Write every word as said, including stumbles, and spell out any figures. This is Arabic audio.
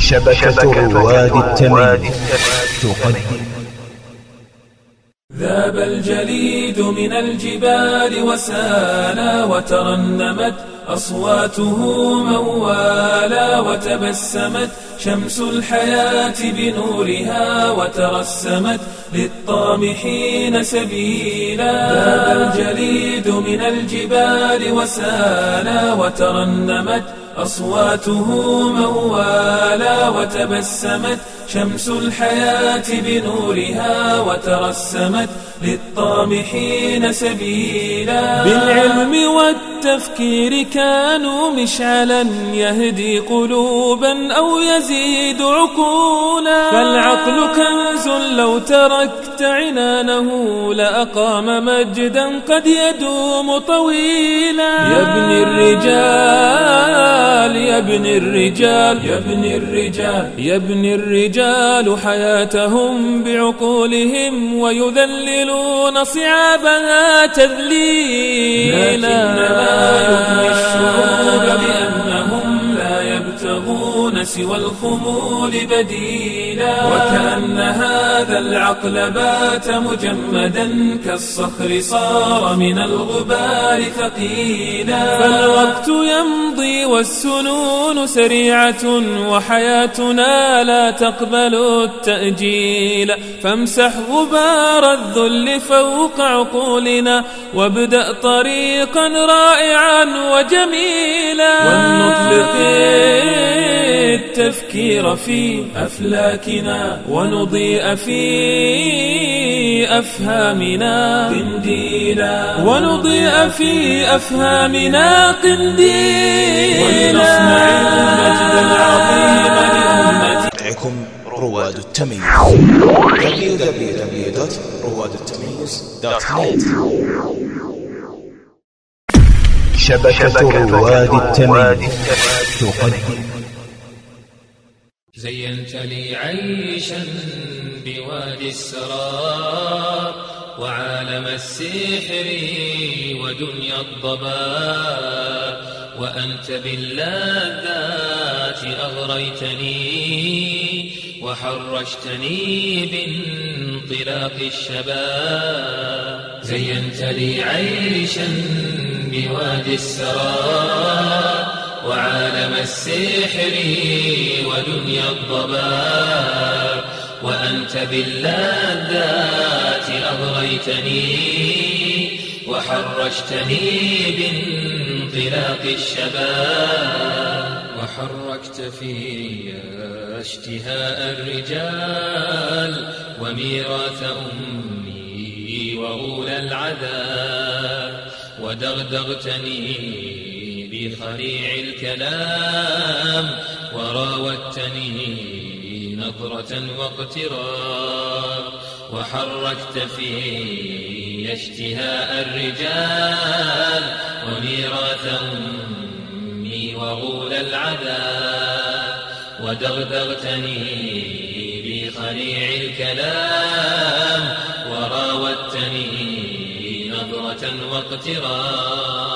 شبكة رواد التمييز تقدم. ذاب الجليد من الجبال وسالا وترنمت أصواته موالا وتبسمت شمس الحياة بنورها وترسمت للطامحين سبيلا. ذاب الجليد من الجبال وسالا وترنمت أصواته موالا وتبسمت شمس الحياة بنورها وترسمت للطامحين سبيلا. بالعلم والتفكير كانوا مشعلا يهدي قلوبا أو يزيد عقولا. فالعقل كنز لو تركت عنانه لأقام مجدا قد يدوم طويلا. يبني الرجال يبني الرجال يبني الرجال يبني الرجال حياتهم بعقولهم ويذللون صعابها تذليلا. لكنما يبني الشعوب بأنهم لا يبتغون سوى الخمول بديلا. وكأن هذا العقل بات مجمدا كالصخر صار من الغبار ثقيلا. فالوقت يمضي والسنون سريعة وحياتنا لا تقبل التأجيل. فامسح غبار الذل فوق عقولنا وابدأ طريقا رائعا وجميلا. ولنطلق التفكير في أفلاكنا ونضيء في أفهامنا قنديلا. ونضيء في أفهامنا قنديلا. ولنصنع المجد العظيم لأمتكم رواد التمييز. دبليو دبليو دبليو دوت رواد التمييز دوت نت. شبكة رواد التمييز تقدم. زينت لي عيشا بوادي السراب وعالم السحر ودنيا الضباب. وأنت باللذات أغريتني وحرشتني بانطلاق الشباب. زينت لي عيشا بوادي السراب وعالم السحر ودنيا الضباب. وأنت باللذات أغريتني وحرشتني بانطلاق الشباب. وحركت في اشتهاء الرجال وميراث أمي وأولى العذاب. ودغدغتني بخريع الكلام وراودتني نظرة واقتراب. وحركت في اشتهاء الرجال وميراث أمي وغولى العذاب. ودغدغتني بخليع الكلام وراودتني نظرة واقتراب.